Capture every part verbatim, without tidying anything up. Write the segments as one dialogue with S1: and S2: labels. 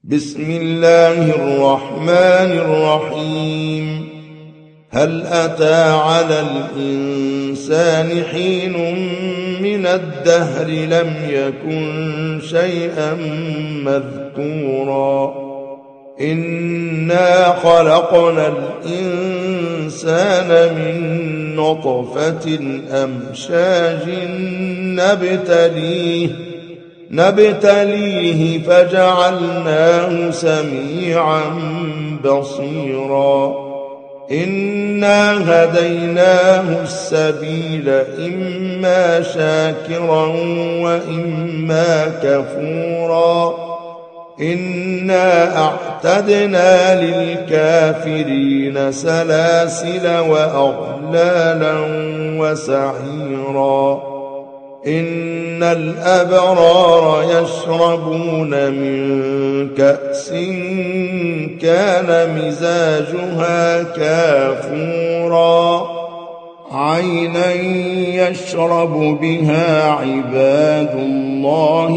S1: بسم الله الرحمن الرحيم. هل أتى على الإنسان حين من الدهر لم يكن شيئا مذكورا إنا خلقنا الإنسان من نطفة أمشاج نبتليه نبتليه فجعلناه سميعا بصيرا إنا هديناه السبيل إما شاكرا وإما كفورا إنا أعتدنا للكافرين سلاسل وأغلالا وسعيرا إن الأبرار يشربون من كأس كان مزاجها كافورا عينا يشرب بها عباد الله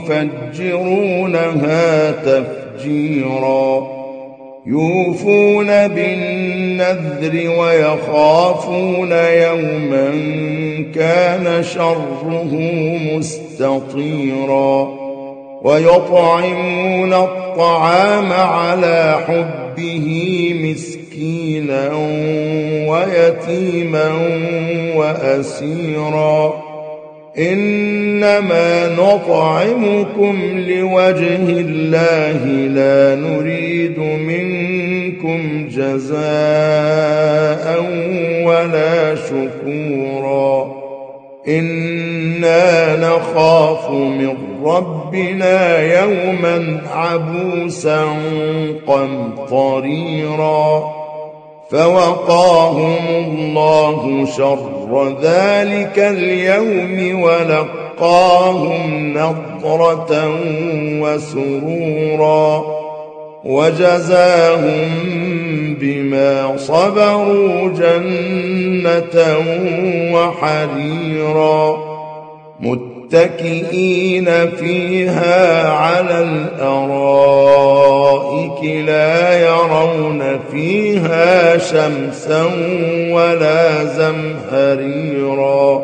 S1: يفجرونها تفجيرا يوفون بالنذر ويخافون يوما كان شره مستطيرا ويطعمون الطعام على حبه مسكينا ويتيما وأسيرا إنما نطعمكم لوجه الله لا نريد منكم جزاء ولا شكورا إنا نخاف من ربنا يوما عبوسا قمطريرا فوقاهم الله شر ذلك اليوم ولقاهم نضرة وسرورا وجزاهم بما صبروا جنة وحريرا متكئين فيها على الأرائك لا يرون فيها شمسا ولا زمهريرا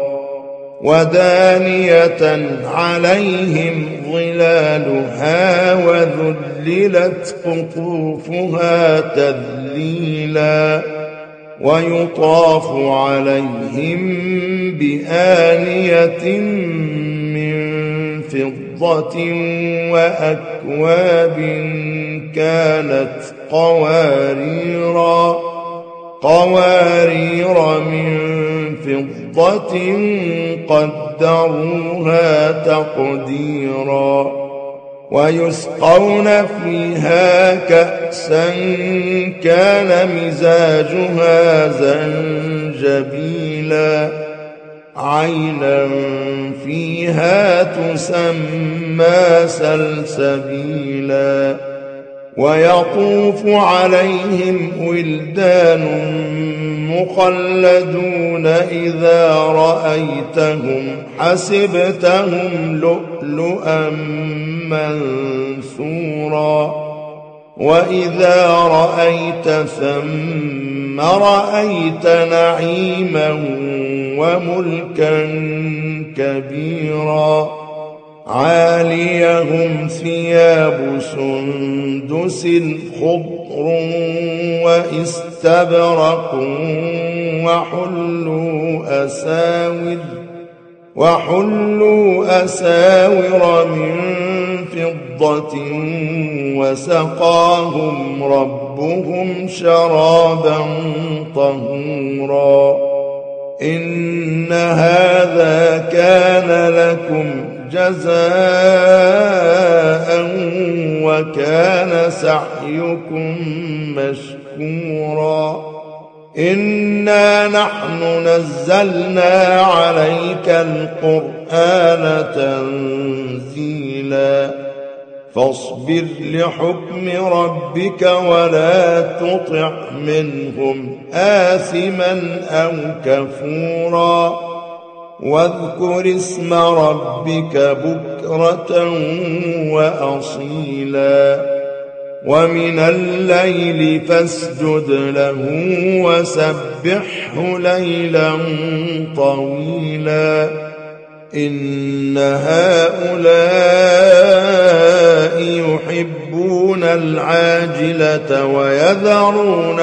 S1: ودانية عليهم ظلالها وذللت قطوفها تذليلا ويطاف عليهم بآنية من فضة وأكواب كانت قواريرا قوارير من فضة قدروها تقديرا ويسقون فيها كأسا كان مزاجها زنجبيلا عينا فيها تسمى سلسبيلا ويطوف عليهم ولدان مخلدون إذا رأيتهم حسبتهم لؤلؤا منثورا وإذا رأيت ثم رأيت نعيما وملكا كبيرا عاليهم ثياب سندس خضر واستبرق وحلوا أساور وحلوا أساور من فضة وسقاهم ربهم شرابا طهورا إن هذا كان لكم جزاء وكان سعيكم مشكورا إنا نحن نزلنا عليك القرآن تنزيلا فاصبر لحكم ربك ولا تطع منهم آثما أو كفورا واذكر اسم ربك بكرة وأصيلا ومن الليل فاسجد له وسبحه ليلا طويلا إن هؤلاء يحبون العاجلة ويذرون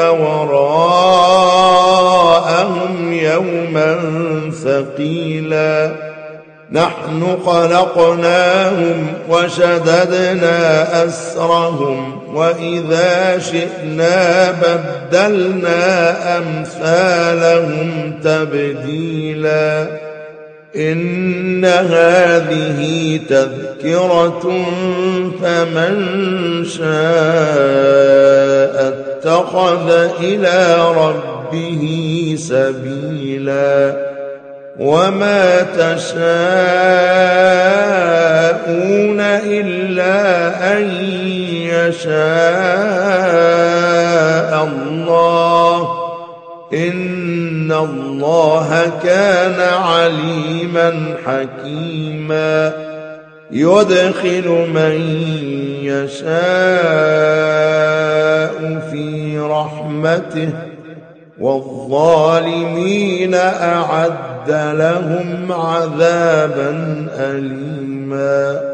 S1: وراءهم يوما ثقيلا نحن خلقناهم وشددنا أسرهم وإذا شئنا بدلنا أمثالهم تبديلا إن هذه تذكرة فمن شاء اتخذ إلى ربه سبيلا وما تشاءون إلا أن يشاء الله إن الله كان عليما حكيما يدخل من يشاء في رحمته والظالمين أعد لهم عذابا أليما